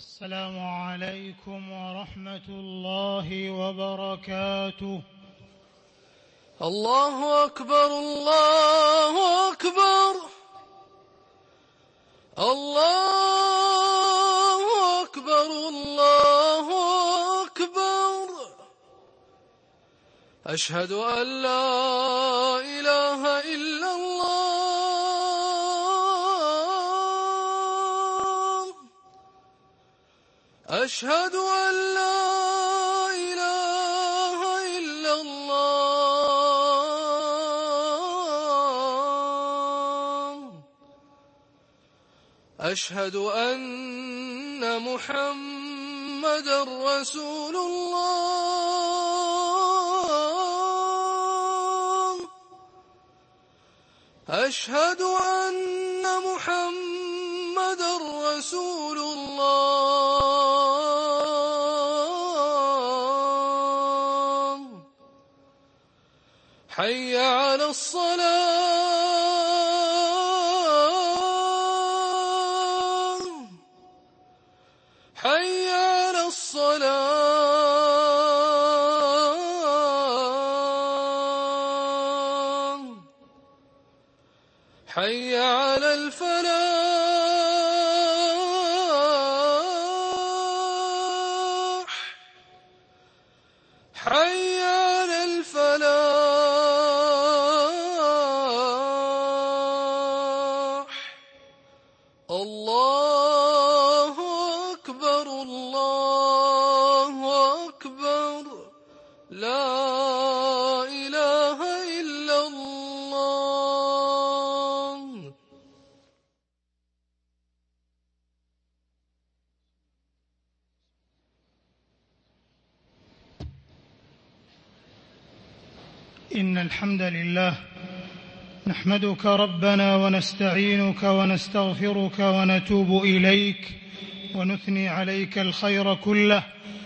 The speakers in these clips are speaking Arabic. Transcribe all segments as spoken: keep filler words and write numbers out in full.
السلام عليكم ورحمة الله وبركاته. الله أكبر الله أكبر الله أكبر الله أكبر. أشهد أن لا إله إلا الله. أشهد أن لا إله إلا الله. أشهد أن محمدًا رسول الله. أشهد أن محمدًا رسول الله. حي على الصلاة. حي على الصلاة. حي على الفلاح. حي على الفلاح. الله أكبر الله أكبر. لا إله إلا الله. إن الحمد لله نحمدك ربنا ونستعينك ونستغفرك ونتوب إليك ونثني عليك الخير كله.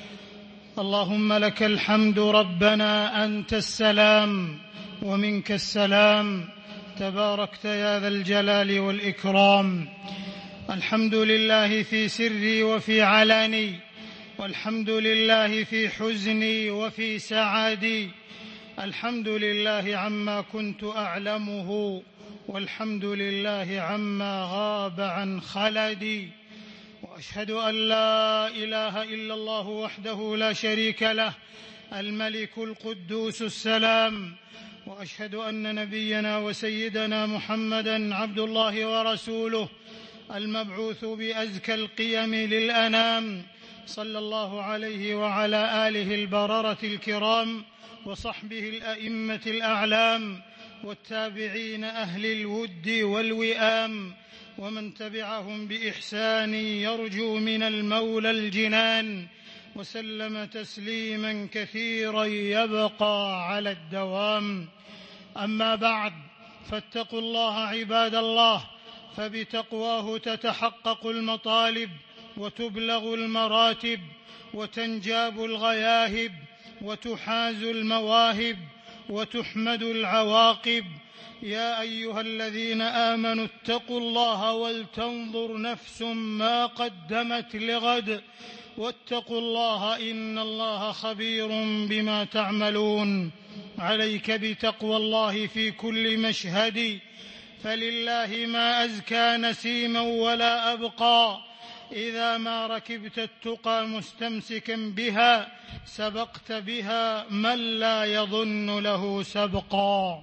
اللهم لك الحمد ربنا، أنت السلام ومنك السلام، تباركت يا ذا الجلال والإكرام. الحمد لله في سري وفي علاني، والحمد لله في حزني وفي سعادي. الحمد لله عما كنت أعلمه، والحمد لله عما غاب عن خلدي. وأشهد أن لا إله إلا الله وحده لا شريك له، الملك القدوس السلام. وأشهد أن نبينا وسيدنا محمدًا عبد الله ورسوله، المبعوث بأزكى القيم للأنام، صلى الله عليه وعلى آله البررة الكرام، وصحبه الأئمة الأعلام، والتابعين أهل الود والوئام، ومن تبعهم بإحسان يرجو من المولى الجنان، وسلم تسليما كثيرا يبقى على الدوام. أما بعد، فاتقوا الله عباد الله، فبتقواه تتحقق المطالب وتبلغ المراتب وتنجاب الغياهب وتحاز المواهب وتحمد العواقب. يا أيها الذين آمنوا اتقوا الله ولتنظر نفس ما قدمت لغد، واتقوا الله إن الله خبير بما تعملون. عليك بتقوى الله في كل مشهد، فلله ما أزكى نسيما ولا أبقى. إذا ما ركبت التقى مستمسكا بها، سبقت بها من لا يظن له سبقا.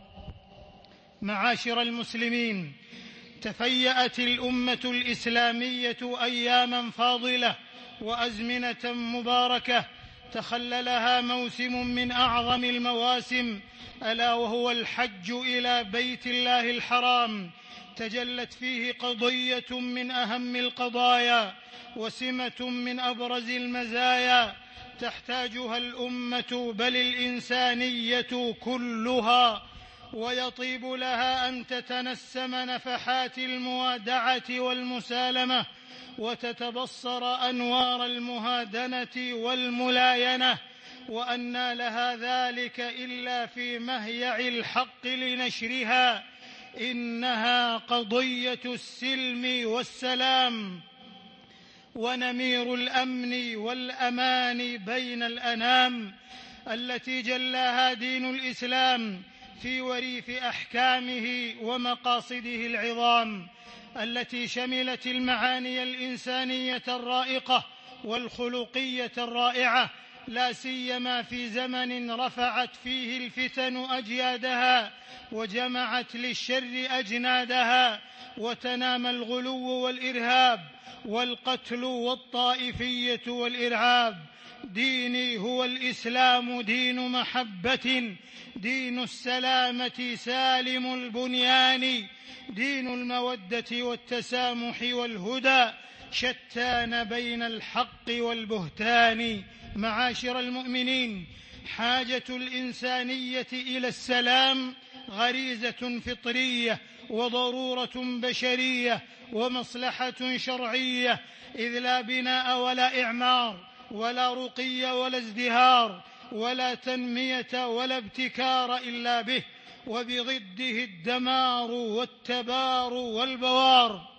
معاشر المسلمين، تفيأت الأمة الإسلامية أياما فاضلة وأزمنة مباركة، تخللها موسم من أعظم المواسم، ألا وهو الحج إلى بيت الله الحرام. تجلت فيه قضية من أهم القضايا وسمة من أبرز المزايا، تحتاجها الأمة بل الإنسانية كلها، ويطيب لها أن تتنسم نفحات الموادعة والمسالمة، وتتبصر أنوار المهادنة والملاينة، وأنى لها ذلك إلا في مهيع الحق لنشرها. إنها قضية السلم والسلام، ونمير الأمن والأمان بين الأنام، التي جلاها دين الإسلام في وريث أحكامه ومقاصده العظام، التي شملت المعاني الإنسانية الرائقة والخلقية الرائعة، لا سيما في زمن رفعت فيه الفتن أجيادها وجمعت للشر أجنادها، وتنامى الغلو والإرهاب والقتل والطائفية والإرعاب. ديني هو الإسلام دين محبة، دين السلامة سالم البنيان، دين المودة والتسامح والهدى، شتان بين الحق والبهتان. معاشر المؤمنين، حاجة الإنسانية إلى السلام غريزة فطرية وضرورة بشرية ومصلحة شرعية، إذ لا بناء ولا إعمار ولا رقي ولا ازدهار ولا تنمية ولا ابتكار إلا به، وبضده الدمار والتبار والبوار.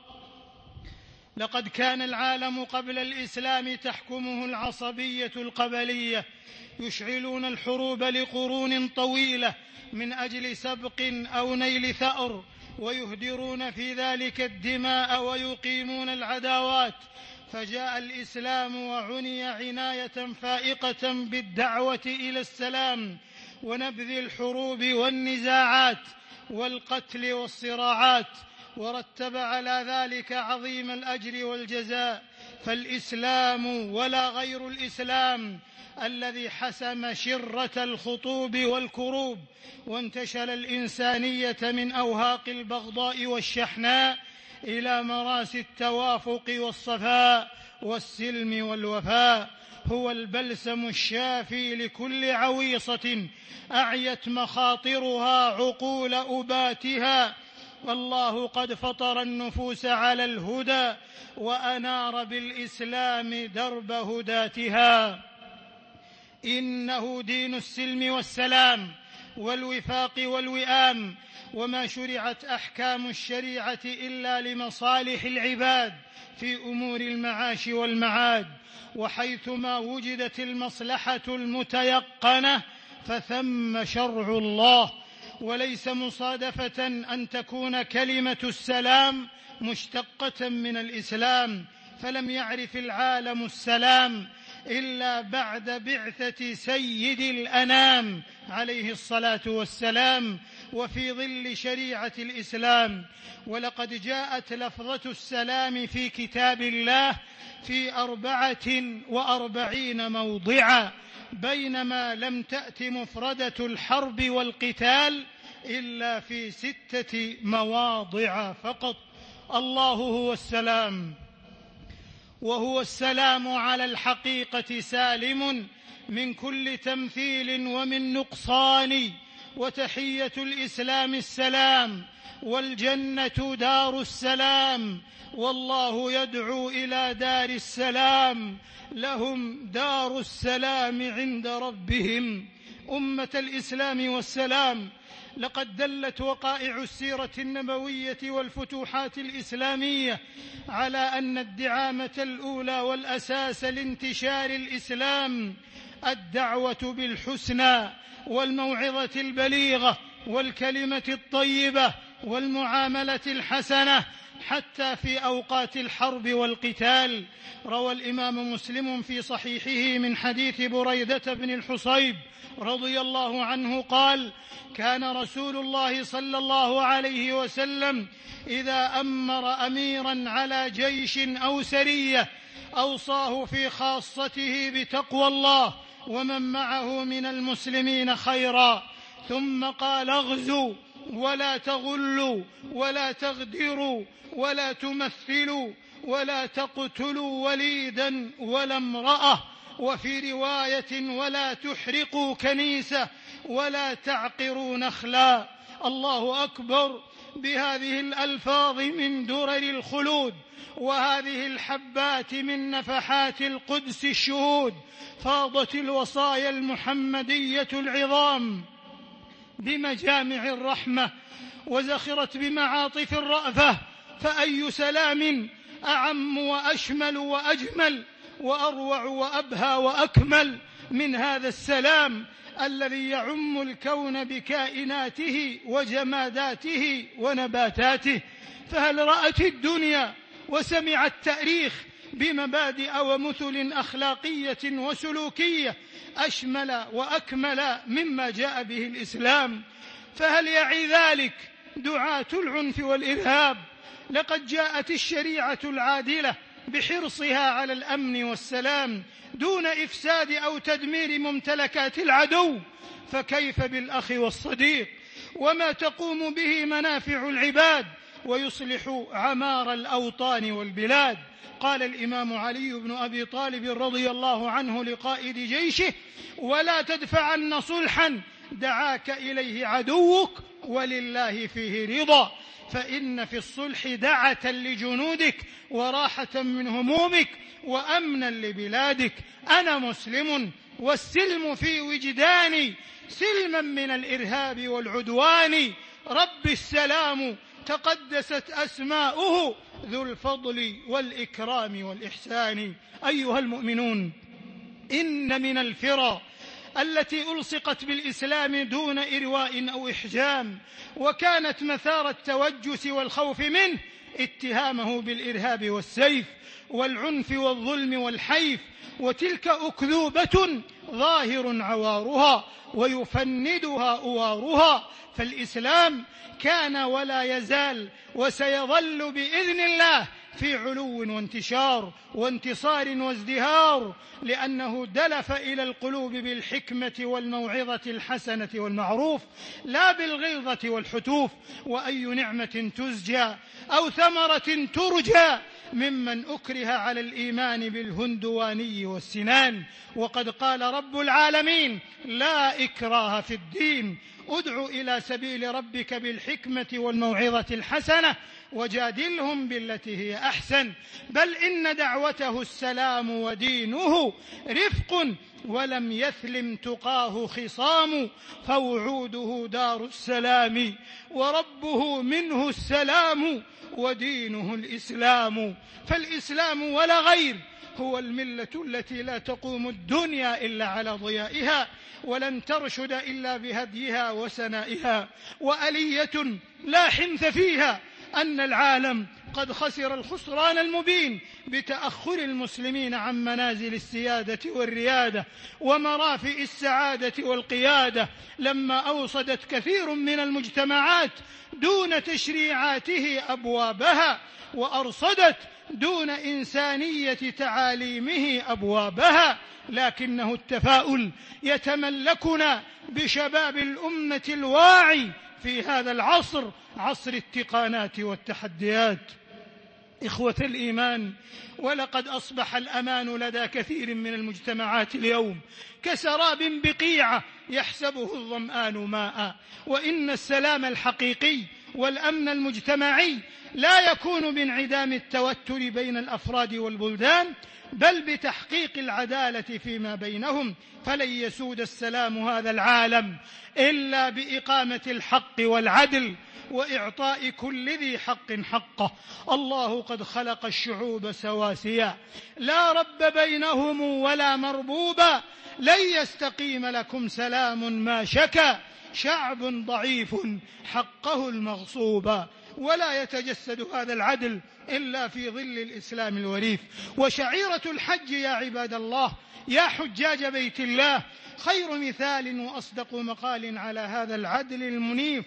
لقد كان العالم قبل الإسلام تحكمه العصبية القبلية، يشعلون الحروب لقرون طويلة من أجل سبق أو نيل ثأر، ويهدرون في ذلك الدماء ويقيمون العداوات. فجاء الإسلام وعني عناية فائقة بالدعوة إلى السلام ونبذ الحروب والنزاعات والقتل والصراعات، ورتب على ذلك عظيم الأجر والجزاء. فالإسلام ولا غير الإسلام الذي حسم شرة الخطوب والكروب، وانتشل الإنسانية من أوهاق البغضاء والشحناء إلى مراسي التوافق والصفاء والسلم والوفاء. هو البلسم الشافي لكل عويصة أعيت مخاطرها عقول أباتها. والله قد فطر النفوس على الهدى وأنار بالإسلام درب هداتها. إنه دين السلم والسلام والوفاق والوئام، وما شرعت أحكام الشريعة إلا لمصالح العباد في أمور المعاش والمعاد، وحيثما وجدت المصلحة المتيقنة فثم شرع الله. وليس مصادفة أن تكون كلمة السلام مشتقة من الإسلام، فلم يعرف العالم السلام إلا بعد بعثة سيد الأنام عليه الصلاة والسلام وفي ظل شريعة الإسلام. ولقد جاءت لفظة السلام في كتاب الله في أربعة وأربعين موضعا، بينما لم تأت مفردة الحرب والقتال إلا في ستة مواضع فقط. الله هو السلام، وهو السلام على الحقيقة سالم من كل تمثيل ومن نقصان. وتحية الإسلام السلام، والجنة دار السلام، والله يدعو إلى دار السلام، لهم دار السلام عند ربهم. أمة الإسلام والسلام، لقد دلت وقائع السيرة النبوية والفتوحات الإسلامية على أن الدعامة الأولى والأساس لانتشار الإسلام الدعوة بالحسنى والموعظة البليغة والكلمة الطيبة والمعاملة الحسنة حتى في أوقات الحرب والقتال. روى الإمام مسلم في صحيحه من حديث بريدة بن الحصيب رضي الله عنه قال: كان رسول الله صلى الله عليه وسلم إذا أمر أميرا على جيش أو سرية أوصاه في خاصته بتقوى الله ومن معه من المسلمين خيرا، ثم قال: اغزوا ولا تغلوا ولا تغدروا ولا تمثلوا ولا تقتلوا وليدا ولا امرأة، وفي رواية: ولا تحرقوا كنيسة ولا تعقروا نخلا. الله أكبر. بهذه الألفاظ من درر الخلود وهذه الحبات من نفحات القدس الشهود فاضت الوصايا المحمدية العظام بمجامع الرحمة وزخرت بمعاطف الرأفة. فأي سلام أعم وأشمل وأجمل وأروع وأبهى وأكمل من هذا السلام الذي يعم الكون بكائناته وجماداته ونباتاته. فهل رأت الدنيا وسمع التاريخ بمبادئ ومثل أخلاقية وسلوكية أشمل وأكمل مما جاء به الإسلام؟ فهل يعي ذلك دعاة العنف والإرهاب؟ لقد جاءت الشريعة العادلة بحرصها على الأمن والسلام دون إفساد أو تدمير ممتلكات العدو، فكيف بالأخ والصديق وما تقوم به منافع العباد ويصلح عمار الأوطان والبلاد؟ قال الإمام علي بن أبي طالب رضي الله عنه لقائد جيشه: ولا تدفعن صلحا دعاك إليه عدوك ولله فيه رضا، فإن في الصلح دعة لجنودك وراحة من همومك وأمنا لبلادك. أنا مسلم والسلم في وجداني، سلما من الإرهاب والعدوان، رب السلام تقدست أسماؤه ذو الفضل والإكرام والإحسان. أيها المؤمنون، إن من الفرى التي ألصقت بالإسلام دون إرواء أو إحجام وكانت مثار التوجس والخوف منه اتهامه بالإرهاب والسيف والعنف والظلم والحيف، وتلك أكذوبة ظاهر عوارها ويفندها أوارها. فالإسلام كان ولا يزال وسيظل بإذن الله في علو وانتشار وانتصار وازدهار، لأنه دلف إلى القلوب بالحكمة والموعظة الحسنة والمعروف لا بالغلظة والحتوف. وأي نعمة تزجى أو ثمرة ترجى ممن أكره على الإيمان بالهندواني والسنان؟ وقد قال رب العالمين: لا إكراه في الدين، ادع إلى سبيل ربك بالحكمة والموعظة الحسنة وجادلهم بالتي هي أحسن، بل إن دعوته السلام ودينه رفق، ولم يثلم تقاه خصام، فوعوده دار السلام وربه منه السلام ودينه الإسلام. فالإسلام ولا غير هو الملة التي لا تقوم الدنيا إلا على ضيائها، ولن ترشد إلا بهديها وسنائها، وألية لا حنث فيها أن العالم قد خسر الخسران المبين بتأخر المسلمين عن منازل السيادة والريادة ومرافئ السعادة والقيادة، لما أوصدت كثير من المجتمعات دون تشريعاته أبوابها، وأرصدت دون إنسانية تعاليمه أبوابها. لكنه التفاؤل يتملكنا بشباب الأمة الواعي في هذا العصر، عصر التقانات والتحديات. إخوة الإيمان، ولقد أصبح الأمان لدى كثير من المجتمعات اليوم كسراب بقيعة يحسبه الظمآن ماء، وإن السلام الحقيقي والأمن المجتمعي لا يكون بانعدام التوتر بين الأفراد والبلدان، بل بتحقيق العدالة فيما بينهم. فلن يسود السلام هذا العالم إلا بإقامة الحق والعدل وإعطاء كل ذي حق حقه. الله قد خلق الشعوب سواسيا لا رب بينهم ولا مربوبا، لن يستقيم لكم سلام ما شكا شعب ضعيف حقه المغصوبا. ولا يتجسد هذا العدل إلا في ظل الإسلام الوريف. وشعيرة الحج يا عباد الله، يا حجاج بيت الله، خير مثال وأصدق مقال على هذا العدل المنيف.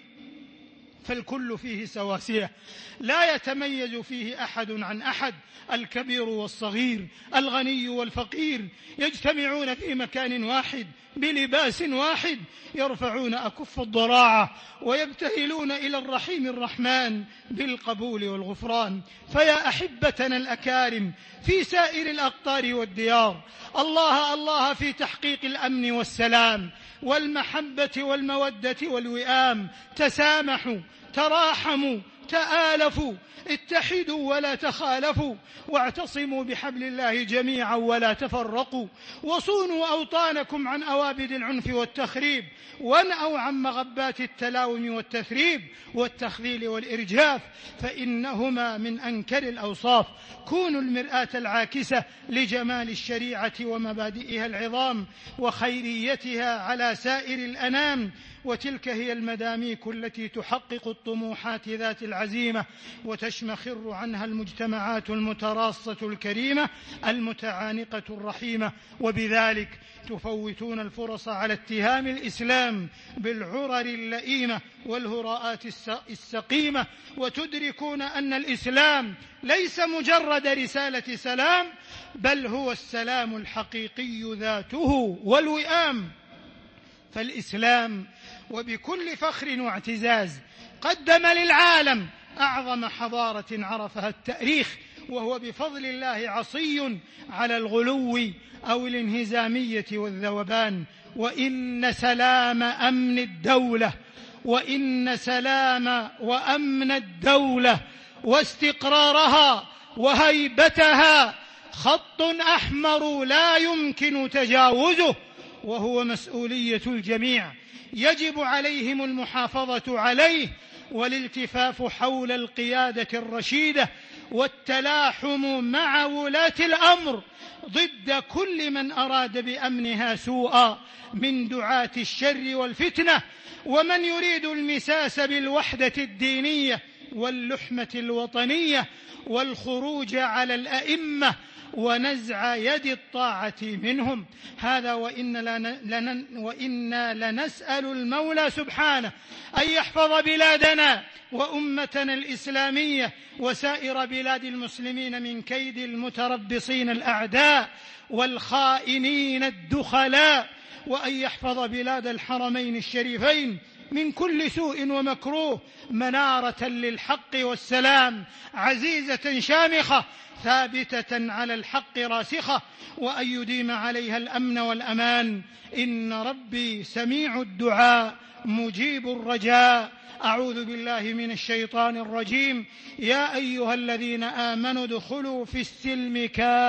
فالكل فيه سواسية، لا يتميز فيه أحد عن أحد، الكبير والصغير، الغني والفقير، يجتمعون في مكان واحد بلباس واحد، يرفعون أكف الضراعة ويبتهلون إلى الرحيم الرحمن بالقبول والغفران. فيا أحبتنا الأكارم في سائر الأقطار والديار، الله الله في تحقيق الأمن والسلام والمحبة والمودة والوئام. تسامحوا، تراحموا، تآلفوا، اتحدوا ولا تخالفوا، واعتصموا بحبل الله جميعا ولا تفرقوا، وصونوا أوطانكم عن أوابد العنف والتخريب، وانأوا عن مغبات التلاوم والتثريب والتخذيل والإرجاف، فإنهما من أنكر الأوصاف. كونوا المرآة العاكسة لجمال الشريعة ومبادئها العظام وخيريتها على سائر الأنام، وتلك هي المداميك التي تحقق الطموحات ذات العزيمة وتشمخر عنها المجتمعات المتراصة الكريمة المتعانقة الرحيمة، وبذلك تفوتون الفرص على اتهام الإسلام بالعرر اللئيمة والهراءات السقيمة، وتدركون أن الإسلام ليس مجرد رسالة سلام، بل هو السلام الحقيقي ذاته والوئام. فالإسلام وبكل فخر واعتزاز قدم للعالم أعظم حضارة عرفها التاريخ، وهو بفضل الله عصي على الغلو أو الانهزامية والذوبان. وإن سلام أمن الدولة وإن سلام وأمن الدولة واستقرارها وهيبتها خط أحمر لا يمكن تجاوزه، وهو مسؤولية الجميع، يجب عليهم المحافظة عليه والالتفاف حول القيادة الرشيدة والتلاحم مع ولاة الأمر ضد كل من أراد بأمنها سوءا من دعاة الشر والفتنة، ومن يريد المساس بالوحدة الدينية واللحمة الوطنية والخروج على الأئمة ونزع يد الطاعة منهم. هذا وإنا لنسأل المولى سبحانه أن يحفظ بلادنا وأمتنا الإسلامية وسائر بلاد المسلمين من كيد المتربصين الأعداء والخائنين الدخلاء، وأن يحفظ بلاد الحرمين الشريفين من كل سوء ومكروه، منارة للحق والسلام، عزيزة شامخة ثابتة على الحق راسخة، وأن يديم عليها الأمن والأمان. إن ربي سميع الدعاء مجيب الرجاء. أعوذ بالله من الشيطان الرجيم. يا أيها الذين آمنوا ادخلوا في السلم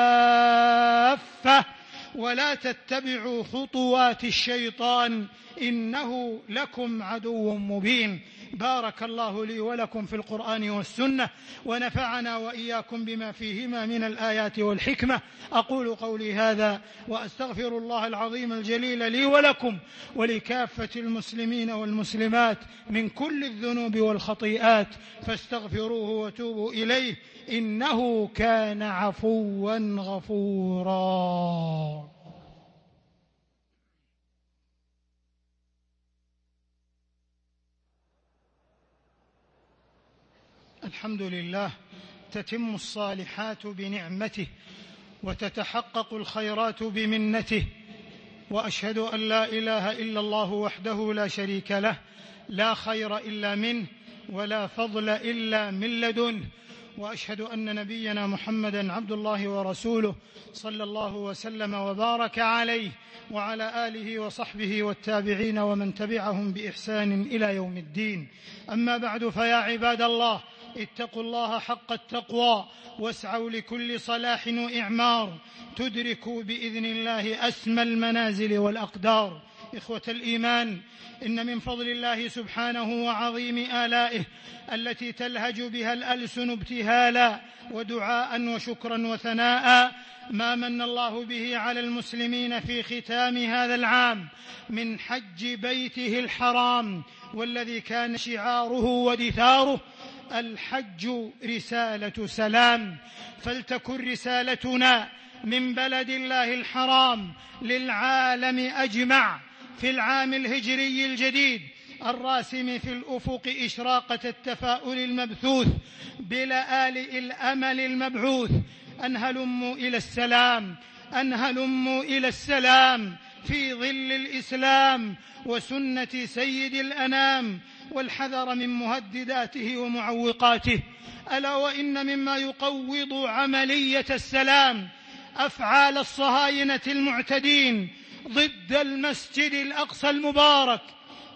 كافة ولا تتبعوا خطوات الشيطان إنه لكم عدو مبين. بارك الله لي ولكم في القرآن والسنة، ونفعنا وإياكم بما فيهما من الآيات والحكمة. أقول قولي هذا وأستغفر الله العظيم الجليل لي ولكم ولكافة المسلمين والمسلمات من كل الذنوب والخطيئات، فاستغفروه وتوبوا إليه إنه كان عفوا غفورا. الحمد لله، تتم الصالحات بنعمته وتتحقق الخيرات بمنته، وأشهد أن لا إله إلا الله وحده لا شريك له، لا خير إلا منه ولا فضل إلا من لدنه، وأشهد أن نبينا محمدًا عبد الله ورسوله صلى الله وسلم وبارك عليه وعلى آله وصحبه والتابعين ومن تبعهم بإحسان إلى يوم الدين. أما بعد، فيا عباد الله، اتقوا الله حق التقوى واسعوا لكل صلاح وإعمار تدركوا بإذن الله أسمى المنازل والأقدار. إخوة الإيمان، إن من فضل الله سبحانه وعظيم آلائه التي تلهج بها الألسن ابتهالا ودعاء وشكرا وثناء ما من الله به على المسلمين في ختام هذا العام من حج بيته الحرام، والذي كان شعاره ودثاره الحج رسالة سلام. فلتكن رسالتنا من بلد الله الحرام للعالم أجمع في العام الهجري الجديد الراسم في الأفق إشراقة التفاؤل المبثوث بلآلئ الأمل المبعوث، أن هلموا إلى السلام، أن هلموا إلى السلام في ظل الإسلام وسنة سيد الأنام، والحذر من مهدداته ومعوقاته. ألا وإن مما يقوض عملية السلام أفعال الصهاينة المعتدين ضد المسجد الأقصى المبارك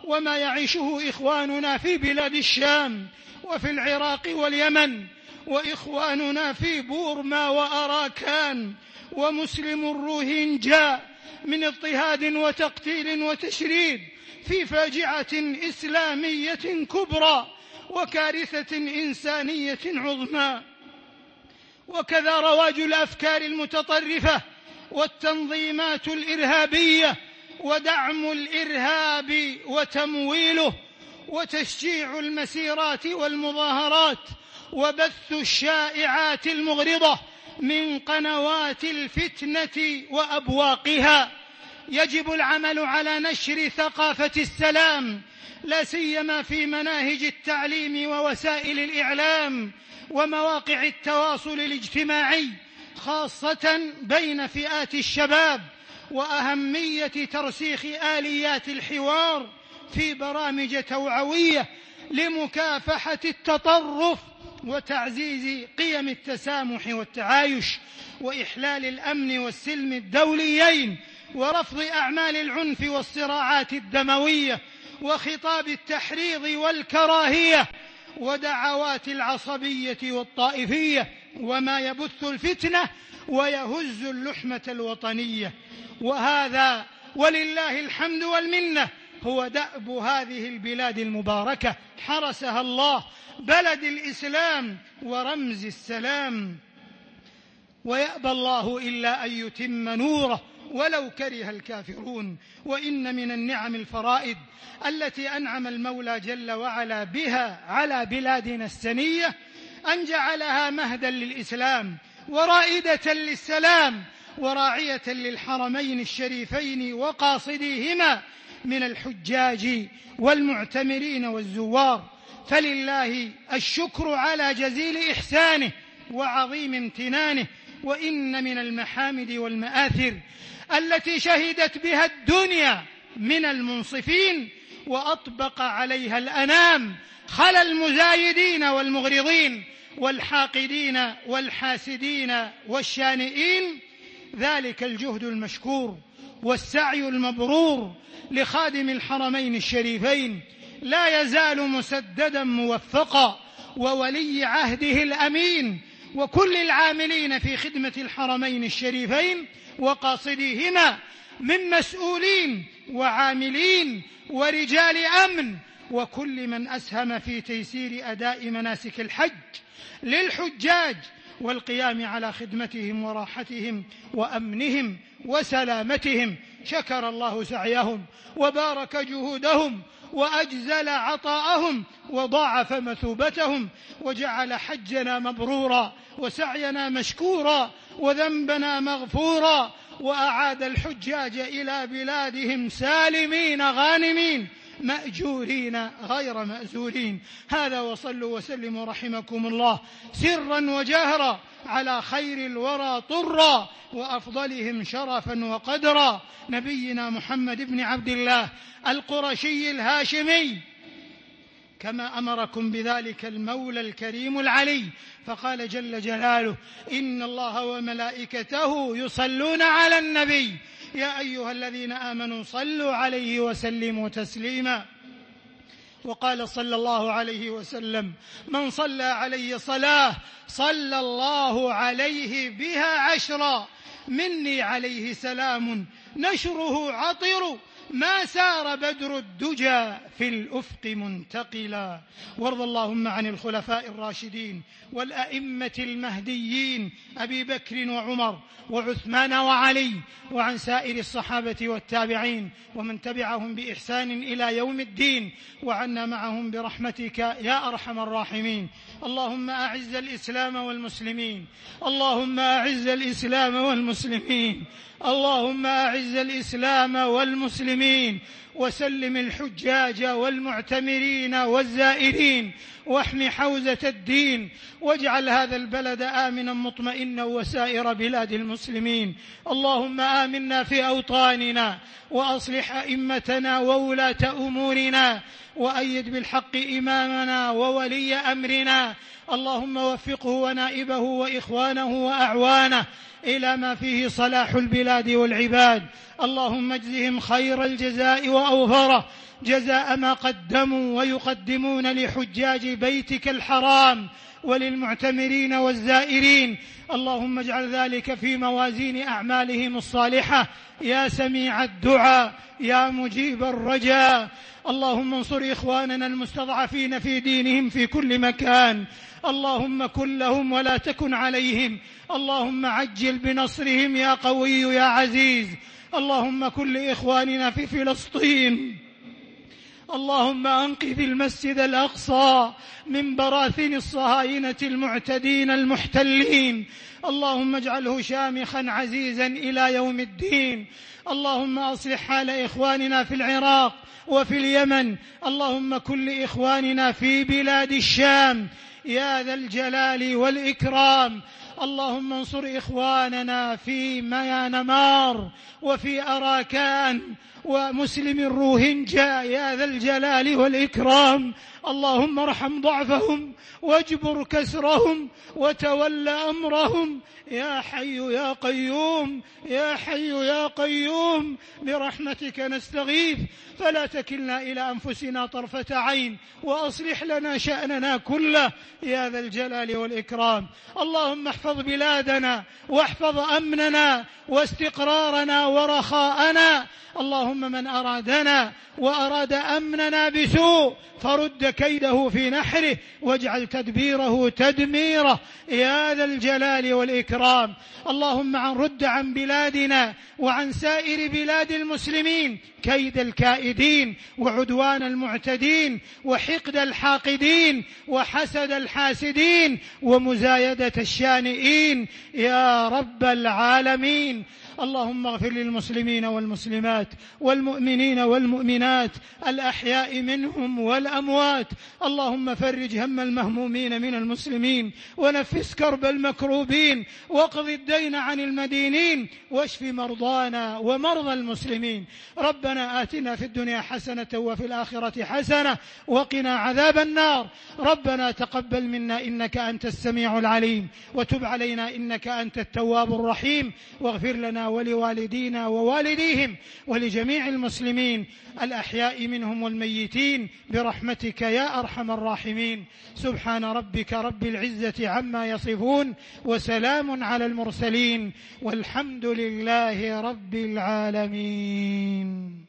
وما يعيشه إخواننا في بلاد الشام وفي العراق واليمن، وإخواننا في بورما وأراكان، ومسلم الروهينجا من اضطهاد وتقتيل وتشريد في فاجعة إسلامية كبرى وكارثة إنسانية عظمى. وكذا رواج الأفكار المتطرفة والتنظيمات الإرهابية ودعم الإرهاب وتمويله وتشجيع المسيرات والمظاهرات وبث الشائعات المغرضة من قنوات الفتنة وأبواقها. يجب العمل على نشر ثقافة السلام، لا سيما في مناهج التعليم ووسائل الإعلام ومواقع التواصل الاجتماعي، خاصة بين فئات الشباب، وأهمية ترسيخ آليات الحوار في برامج توعوية لمكافحة التطرف وتعزيز قيم التسامح والتعايش وإحلال الأمن والسلم الدوليين ورفض أعمال العنف والصراعات الدموية وخطاب التحريض والكراهية ودعوات العصبية والطائفية وما يبث الفتنة ويهز اللحمة الوطنية. وهذا ولله الحمد والمنة هو دأب هذه البلاد المباركة حرسها الله، بلد الإسلام ورمز السلام، ويأبى الله إلا أن يتم نوره ولو كره الكافرون. وإن من النعم الفرائد التي أنعم المولى جل وعلا بها على بلادنا السنية أن جعلها مهدا للإسلام ورائدة للسلام وراعية للحرمين الشريفين وقاصديهما من الحجاج والمعتمرين والزوار. فلله الشكر على جزيل إحسانه وعظيم امتنانه. وإن من المحامد والمآثر التي شهدت بها الدنيا من المنصفين وأطبق عليها الأنام خلا المزايدين والمغرضين والحاقدين والحاسدين والشانئين، ذلك الجهد المشكور والسعي المبرور لخادم الحرمين الشريفين لا يزال مسددا موفقا، وولي عهده الأمين وكل العاملين في خدمة الحرمين الشريفين وقاصديهما من مسؤولين وعاملين ورجال أمن وكل من أسهم في تيسير أداء مناسك الحج للحجاج والقيام على خدمتهم وراحتهم وأمنهم وسلامتهم. شكر الله سعيهم وبارك جهودهم وأجزل عطاءهم وضاعف مثوبتهم، وجعل حجنا مبرورا وسعينا مشكورا وذنبنا مغفورا، وأعاد الحجاج إلى بلادهم سالمين غانمين مأجورين غير مأزورين. هذا وصلوا وسلموا رحمكم الله سرا وجهرا على خير الورى طرا وأفضلهم شرفا وقدرا، نبينا محمد بن عبد الله القرشي الهاشمي، كما أمركم بذلك المولى الكريم العلي، فقال جل جلاله: إن الله وملائكته يصلون على النبي يا أيها الذين آمنوا صلوا عليه وسلموا تسليما. وقال صلى الله عليه وسلم: من صلى علي صلاة صلى الله عليه بها عشرا، مني عليه سلام نشره عطر، ما سار بدر الدجى في الأفق منتقلا. وارض اللهم عن الخلفاء الراشدين والأئمة المهديين أبي بكر وعمر وعثمان وعلي، وعن سائر الصحابة والتابعين ومن تبعهم بإحسان إلى يوم الدين، وعنا معهم برحمتك يا أرحم الراحمين. اللهم أعز الإسلام والمسلمين، اللهم أعز الإسلام والمسلمين، اللهم أعز الإسلام والمسلمين، وسلم الحجاج والمعتمرين والزائرين، واحم حوزة الدين، واجعل هذا البلد آمنا مطمئنا وسائر بلاد المسلمين. اللهم آمنا في أوطاننا، وأصلح أئمتنا وولاة أمورنا، وأيد بالحق إمامنا وولي أمرنا. اللهم وفقه ونائبه وإخوانه وأعوانه إلى ما فيه صلاح البلاد والعباد. اللهم اجزهم خير الجزاء وأوفره جزاء ما قدموا ويقدمون لحجاج بيتك الحرام وللمعتمرين والزائرين. اللهم اجعل ذلك في موازين أعمالهم الصالحة يا سميع الدعاء يا مجيب الرجاء. اللهم انصر إخواننا المستضعفين في دينهم في كل مكان، اللهم كن لهم ولا تكن عليهم، اللهم عجل بنصرهم يا قوي يا عزيز. اللهم كن لإخواننا في فلسطين، اللهم أنقذ المسجد الأقصى من براثن الصهاينة المعتدين المحتلين، اللهم اجعله شامخا عزيزا إلى يوم الدين. اللهم أصلح حال إخواننا في العراق وفي اليمن، اللهم كن لإخواننا في بلاد الشام يا ذا الجلال والإكرام. اللهم انصر إخواننا في ميانمار وفي أراكان ومسلم الروهينجا يا ذا الجلال والإكرام. اللهم ارحم ضعفهم واجبر كسرهم وتول أمرهم يا حي يا قيوم يا حي يا قيوم، برحمتك نستغيث فلا تكلنا إلى أنفسنا طرفة عين، وأصلح لنا شأننا كله يا ذا الجلال والإكرام. اللهم احفظ بلادنا واحفظ أمننا واستقرارنا ورخاءنا. اللهم من أرادنا وأراد أمننا بسوء فرد كيده في نحره واجعل تدبيره تدميره يا ذا الجلال والإكرام. اللهم عن رد عن بلادنا وعن سائر بلاد المسلمين كيد الكائدين وعدوان المعتدين وحقد الحاقدين وحسد الحاسدين ومزايدة الشانئين يا رب العالمين. اللهم اغفر للمسلمين والمسلمات والمؤمنين والمؤمنات الأحياء منهم والأموات. اللهم فرج هم المهمومين من المسلمين ونفس كرب المكروبين واقض الدين عن المدينين واشف مرضانا ومرضى المسلمين. ربنا آتنا في الدنيا حسنة وفي الآخرة حسنة وقنا عذاب النار. ربنا تقبل منا إنك أنت السميع العليم وتب علينا إنك أنت التواب الرحيم، واغفر لنا ولوالدينا ووالديهم ولجميع المسلمين الأحياء منهم والميتين برحمتك يا أرحم الراحمين. سبحان ربك رب العزة عما يصفون وسلام على المرسلين والحمد لله رب العالمين.